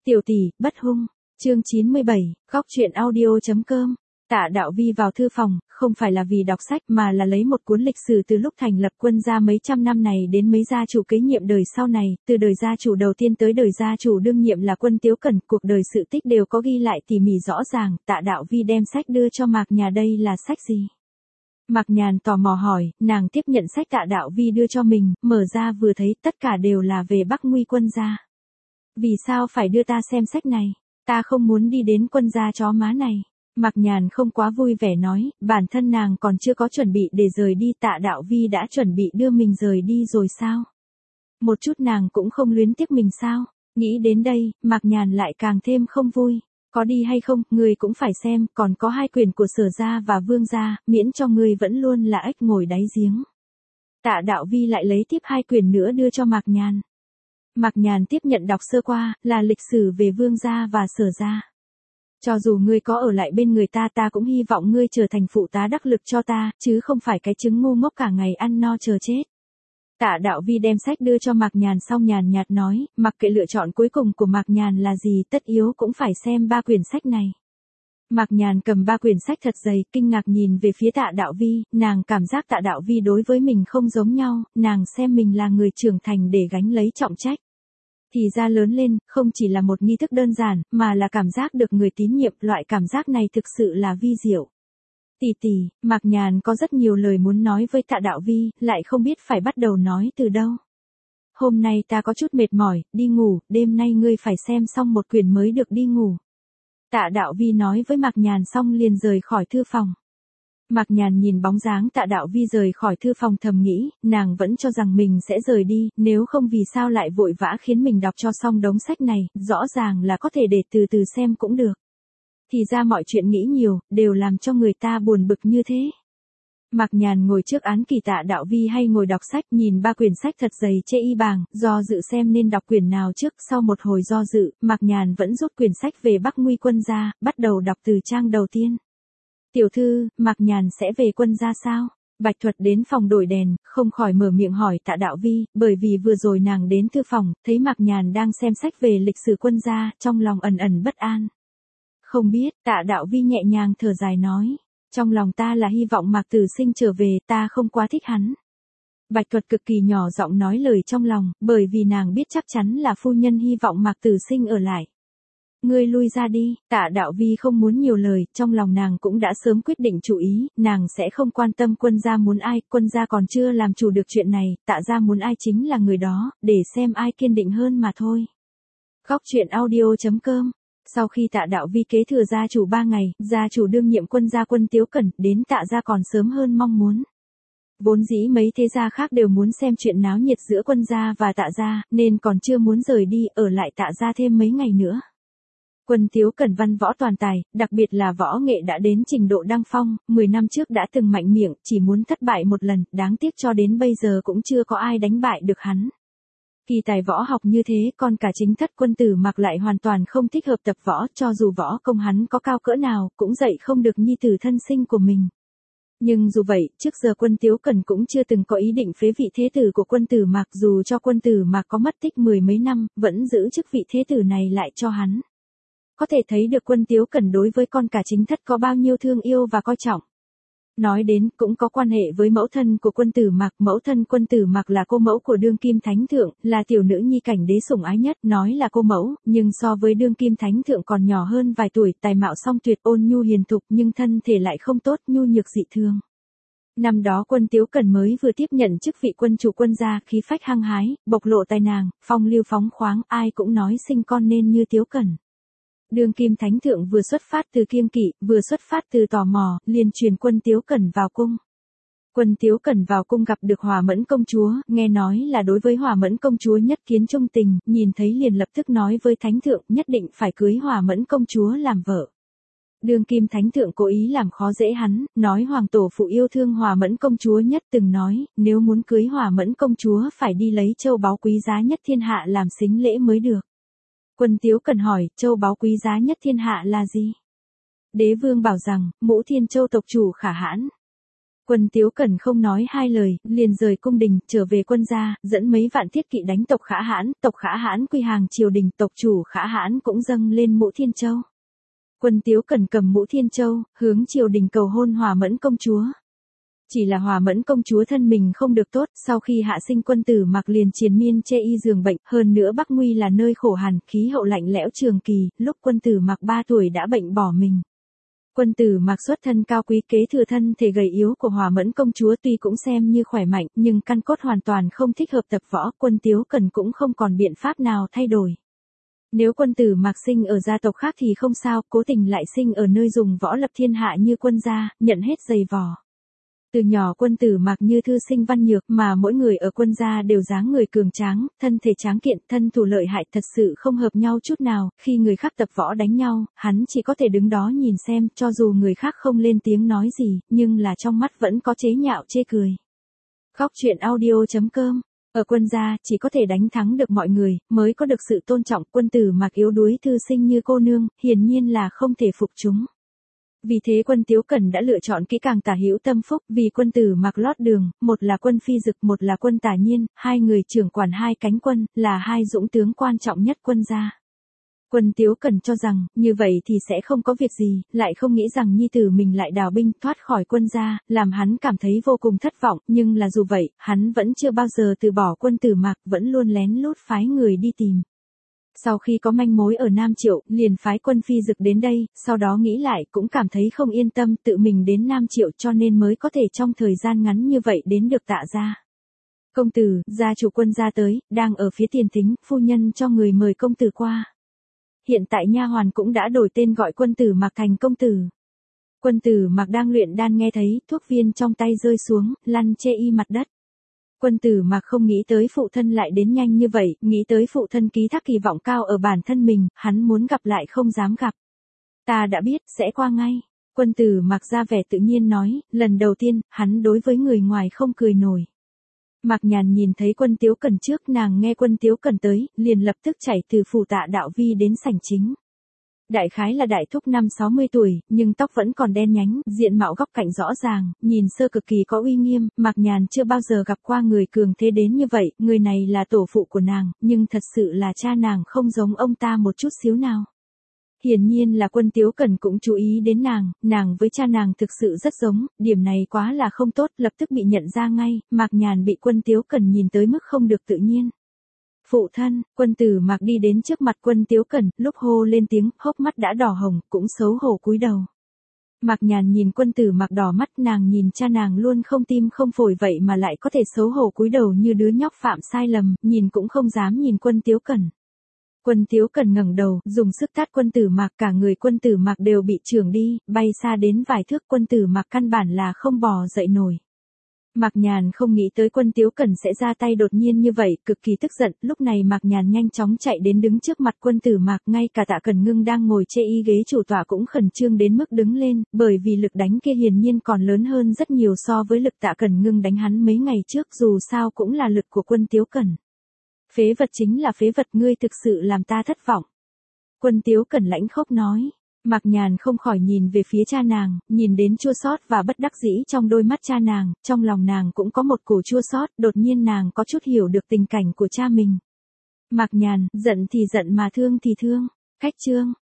Tiểu tỷ, bất hung. Chương 97, góc truyện audio.com. Tạ Đạo Vi vào thư phòng, không phải là vì đọc sách mà là lấy một cuốn lịch sử từ lúc thành lập quân gia mấy trăm năm này đến mấy gia chủ kế nhiệm đời sau này, từ đời gia chủ đầu tiên tới đời gia chủ đương nhiệm là Quân Tiếu Cẩn, cuộc đời sự tích đều có ghi lại tỉ mỉ rõ ràng. Tạ Đạo Vi đem sách đưa cho Mạc Nhà, đây là sách gì? Mạc Nhàn tò mò hỏi, nàng tiếp nhận sách Tạ Đạo Vi đưa cho mình, mở ra vừa thấy tất cả đều là về Bắc Nguy quân gia. Vì sao phải đưa ta xem sách này? Ta không muốn đi đến quân gia chó má này. Mạc Nhàn không quá vui vẻ nói, bản thân nàng còn chưa có chuẩn bị để rời đi, Tạ Đạo Vi đã chuẩn bị đưa mình rời đi rồi sao? Một chút nàng cũng không luyến tiếc mình sao? Nghĩ đến đây, Mạc Nhàn lại càng thêm không vui. Có đi hay không, ngươi cũng phải xem, còn có 2 quyển của Sở gia và Vương gia, miễn cho ngươi vẫn luôn là ếch ngồi đáy giếng. Tạ Đạo Vi lại lấy tiếp 2 quyển nữa đưa cho Mạc Nhàn. Mạc Nhàn tiếp nhận đọc sơ qua, là lịch sử về Vương gia và Sở gia. Cho dù ngươi có ở lại bên người ta, ta cũng hy vọng ngươi trở thành phụ tá đắc lực cho ta, chứ không phải cái trứng ngu ngốc cả ngày ăn no chờ chết. Tạ Đạo Vi đem sách đưa cho Mạc Nhàn xong nhàn nhạt nói, mặc kệ lựa chọn cuối cùng của Mạc Nhàn là gì, tất yếu cũng phải xem 3 quyển sách này. Mạc Nhàn cầm 3 quyển sách thật dày, kinh ngạc nhìn về phía Tạ Đạo Vi, nàng cảm giác Tạ Đạo Vi đối với mình không giống nhau, nàng xem mình là người trưởng thành để gánh lấy trọng trách. Thì ra lớn lên, không chỉ là một nghi thức đơn giản, mà là cảm giác được người tín nhiệm, loại cảm giác này thực sự là vi diệu. Tỷ tỷ, Mạc Nhàn có rất nhiều lời muốn nói với Tạ Đạo Vi, lại không biết phải bắt đầu nói từ đâu. Hôm nay ta có chút mệt mỏi, đi ngủ, đêm nay ngươi phải xem xong một quyển mới được đi ngủ. Tạ Đạo Vi nói với Mạc Nhàn xong liền rời khỏi thư phòng. Mạc Nhàn nhìn bóng dáng Tạ Đạo Vi rời khỏi thư phòng thầm nghĩ, nàng vẫn cho rằng mình sẽ rời đi, nếu không vì sao lại vội vã khiến mình đọc cho xong đống sách này, rõ ràng là có thể để từ từ xem cũng được. Thì ra mọi chuyện nghĩ nhiều, đều làm cho người ta buồn bực như thế. Mạc Nhàn ngồi trước án kỳ Tạ Đạo Vi hay ngồi đọc sách, nhìn 3 quyển sách thật dày chê y bàng, do dự xem nên đọc quyển nào trước, sau một hồi do dự, Mạc Nhàn vẫn rút quyển sách về Bắc Nguy quân gia, bắt đầu đọc từ trang đầu tiên. Tiểu thư, Mạc Nhàn sẽ về quân gia sao? Bạch Thuật đến phòng đổi đèn, không khỏi mở miệng hỏi Tạ Đạo Vi, bởi vì vừa rồi nàng đến thư phòng, thấy Mạc Nhàn đang xem sách về lịch sử quân gia, trong lòng ẩn ẩn bất an. Không biết, Tạ Đạo Vi nhẹ nhàng thở dài nói, trong lòng ta là hy vọng Mạc Tử Sinh trở về, ta không quá thích hắn. Bạch Thuật cực kỳ nhỏ giọng nói lời trong lòng, bởi vì nàng biết chắc chắn là phu nhân hy vọng Mạc Tử Sinh ở lại. Ngươi lui ra đi, Tạ Đạo Vi không muốn nhiều lời, trong lòng nàng cũng đã sớm quyết định chủ ý, nàng sẽ không quan tâm quân gia muốn ai, quân gia còn chưa làm chủ được chuyện này, Tạ gia muốn ai chính là người đó, để xem ai kiên định hơn mà thôi. Góc truyện audio.com. Sau khi Tạ Đạo Vi kế thừa gia chủ 3 ngày, gia chủ đương nhiệm quân gia Quân Tiếu Cẩn đến Tạ gia còn sớm hơn mong muốn. Vốn dĩ mấy thế gia khác đều muốn xem chuyện náo nhiệt giữa quân gia và Tạ gia, nên còn chưa muốn rời đi, ở lại Tạ gia thêm mấy ngày nữa. Quân Tiếu Cẩn văn võ toàn tài, đặc biệt là võ nghệ đã đến trình độ đăng phong, 10 năm trước đã từng mạnh miệng, chỉ muốn thất bại một lần, đáng tiếc cho đến bây giờ cũng chưa có ai đánh bại được hắn. Kỳ tài võ học như thế, còn cả chính thất quân tử Mạc lại hoàn toàn không thích hợp tập võ, cho dù võ công hắn có cao cỡ nào, cũng dạy không được nhi tử thân sinh của mình. Nhưng dù vậy, trước giờ Quân Tiếu Cẩn cũng chưa từng có ý định phế vị thế tử của quân tử Mạc, dù cho quân tử Mạc có mất tích 10 mấy năm, vẫn giữ chức vị thế tử này lại cho hắn. Có thể thấy được Quân Tiếu Cẩn đối với con cả chính thất có bao nhiêu thương yêu và coi trọng. Nói đến, cũng có quan hệ với mẫu thân của quân tử Mạc, mẫu thân quân tử Mạc là cô mẫu của đương kim thánh thượng, là tiểu nữ nhi cảnh đế sủng ái nhất, nói là cô mẫu, nhưng so với đương kim thánh thượng còn nhỏ hơn vài tuổi, tài mạo song tuyệt, ôn nhu hiền thục, nhưng thân thể lại không tốt, nhu nhược dị thường. Năm đó Quân Tiếu Cẩn mới vừa tiếp nhận chức vị quân chủ quân gia, khí phách hăng hái, bộc lộ tài nàng, phong lưu phóng khoáng, ai cũng nói sinh con nên như Tiếu Cẩn. Đương kim thánh thượng vừa xuất phát từ kiêng kỵ, vừa xuất phát từ tò mò, liền truyền Quân Tiếu Cẩn vào cung. Quân Tiếu Cẩn vào cung gặp được Hỏa Mẫn công chúa, nghe nói là đối với Hỏa Mẫn công chúa nhất kiến trung tình, nhìn thấy liền lập tức nói với thánh thượng nhất định phải cưới Hỏa Mẫn công chúa làm vợ. Đương kim thánh thượng cố ý làm khó dễ hắn, nói hoàng tổ phụ yêu thương Hỏa Mẫn công chúa nhất, từng nói, nếu muốn cưới Hỏa Mẫn công chúa phải đi lấy châu báu quý giá nhất thiên hạ làm sính lễ mới được. Quân Tiếu Cẩn hỏi, châu báu quý giá nhất thiên hạ là gì? Đế vương bảo rằng, Mũ Thiên Châu tộc chủ Khả Hãn. Quân Tiếu Cẩn không nói hai lời, liền rời cung đình, trở về quân gia, dẫn mấy vạn thiết kỵ đánh tộc Khả Hãn quy hàng triều đình, tộc chủ Khả Hãn cũng dâng lên mũ Thiên Châu. Quân Tiếu Cẩn cầm mũ Thiên Châu, hướng triều đình cầu hôn Hòa Mẫn công chúa. Chỉ là Hòa Mẫn công chúa thân mình không được tốt, sau khi hạ sinh Quân Tử Mạc liền triền miên chê y giường bệnh, hơn nữa Bắc Nguy là nơi khổ hàn, khí hậu lạnh lẽo trường kỳ, lúc Quân Tử Mạc 3 tuổi đã bệnh bỏ mình. Quân Tử Mạc xuất thân cao quý, kế thừa thân thể gầy yếu của Hòa Mẫn công chúa, tuy cũng xem như khỏe mạnh, nhưng căn cốt hoàn toàn không thích hợp tập võ, Quân Tiếu Cẩn cũng không còn biện pháp nào thay đổi. Nếu Quân Tử Mạc sinh ở gia tộc khác thì không sao, cố tình lại sinh ở nơi dùng võ lập thiên hạ như quân gia, nhận hết dày vò. Từ nhỏ Quân Tử Mạc như thư sinh văn nhược, mà mỗi người ở quân gia đều dáng người cường tráng, thân thể tráng kiện, thân thủ lợi hại, thật sự không hợp nhau chút nào, khi người khác tập võ đánh nhau, hắn chỉ có thể đứng đó nhìn xem, cho dù người khác không lên tiếng nói gì, nhưng là trong mắt vẫn có chế nhạo chê cười. Khóc chuyện audio.com. Ở quân gia, chỉ có thể đánh thắng được mọi người, mới có được sự tôn trọng. Quân Tử Mạc yếu đuối thư sinh như cô nương, hiển nhiên là không thể phục chúng. Vì thế Quân Tiếu Cẩn đã lựa chọn kỹ càng Tả Hữu Tâm Phúc, vì Quân Tử Mạc lót đường, một là Quân Phi Dực, một là Quân Tả Nhiên, hai người trưởng quản hai cánh quân, là hai dũng tướng quan trọng nhất quân gia. Quân Tiếu Cẩn cho rằng, như vậy thì sẽ không có việc gì, lại không nghĩ rằng nhi tử mình lại đào binh thoát khỏi quân gia, làm hắn cảm thấy vô cùng thất vọng, nhưng là dù vậy, hắn vẫn chưa bao giờ từ bỏ Quân Tử Mạc, vẫn luôn lén lút phái người đi tìm. Sau khi có manh mối ở Nam Triệu, liền phái Quân Phi Dực đến đây, sau đó nghĩ lại cũng cảm thấy không yên tâm tự mình đến Nam Triệu, cho nên mới có thể trong thời gian ngắn như vậy đến được Tạ gia. Công tử, gia chủ quân gia tới, đang ở phía tiền thính, phu nhân cho người mời công tử qua. Hiện tại nha hoàn cũng đã đổi tên gọi Quân Tử Mạc thành công tử. Quân Tử Mạc đang luyện đan nghe thấy, thuốc viên trong tay rơi xuống, lăn chê y mặt đất. Quân Tử Mạc không nghĩ tới phụ thân lại đến nhanh như vậy, nghĩ tới phụ thân ký thác kỳ vọng cao ở bản thân mình, hắn muốn gặp lại không dám gặp. Ta đã biết, sẽ qua ngay. Quân Tử Mạc ra vẻ tự nhiên nói, lần đầu tiên, hắn đối với người ngoài không cười nổi. Mạc Nhàn nhìn thấy Quân Tiếu Cẩn trước, nàng nghe Quân Tiếu Cẩn tới, liền lập tức chạy từ phủ Tạ Đạo Vi đến sảnh chính. Đại khái là đại thúc 50-60 tuổi, nhưng tóc vẫn còn đen nhánh, diện mạo góc cạnh rõ ràng, nhìn sơ cực kỳ có uy nghiêm, Mạc Nhàn chưa bao giờ gặp qua người cường thế đến như vậy, người này là tổ phụ của nàng, nhưng thật sự là cha nàng không giống ông ta một chút xíu nào. Hiển nhiên là Quân Tiếu Cẩn cũng chú ý đến nàng với cha nàng thực sự rất giống, điểm này quá là không tốt, lập tức bị nhận ra ngay, Mạc Nhàn bị Quân Tiếu Cẩn nhìn tới mức không được tự nhiên. Phụ thân, Quân Tử Mạc đi đến trước mặt Quân Tiếu Cẩn, lúc hô lên tiếng, hốc mắt đã đỏ hồng, cũng xấu hổ cúi đầu. Mạc Nhàn nhìn Quân Tử Mạc đỏ mắt, nàng nhìn cha nàng luôn không tim không phổi vậy mà lại có thể xấu hổ cúi đầu như đứa nhóc phạm sai lầm, nhìn cũng không dám nhìn Quân Tiếu Cẩn. Quân Tiếu Cẩn ngẩng đầu, dùng sức tát Quân Tử Mạc, cả người Quân Tử Mạc đều bị chưởng đi, bay xa đến vài thước, Quân Tử Mạc căn bản là không bò dậy nổi. Mạc Nhàn không nghĩ tới Quân Tiếu Cẩn sẽ ra tay đột nhiên như vậy, cực kỳ tức giận, lúc này Mạc Nhàn nhanh chóng chạy đến đứng trước mặt Quân Tử Mạc, ngay cả Tạ Cẩn Ngưng đang ngồi chê y ghế chủ tọa cũng khẩn trương đến mức đứng lên, bởi vì lực đánh kia hiển nhiên còn lớn hơn rất nhiều so với lực Tạ Cẩn Ngưng đánh hắn mấy ngày trước, dù sao cũng là lực của Quân Tiếu Cẩn. Phế vật chính là phế vật, ngươi thực sự làm ta thất vọng. Quân Tiếu Cẩn lãnh khốc nói. Mạc Nhàn không khỏi nhìn về phía cha nàng, nhìn đến chua xót và bất đắc dĩ trong đôi mắt cha nàng, trong lòng nàng cũng có một cổ chua xót, đột nhiên nàng có chút hiểu được tình cảnh của cha mình. Mạc Nhàn, giận thì giận mà thương thì thương. Khách chương.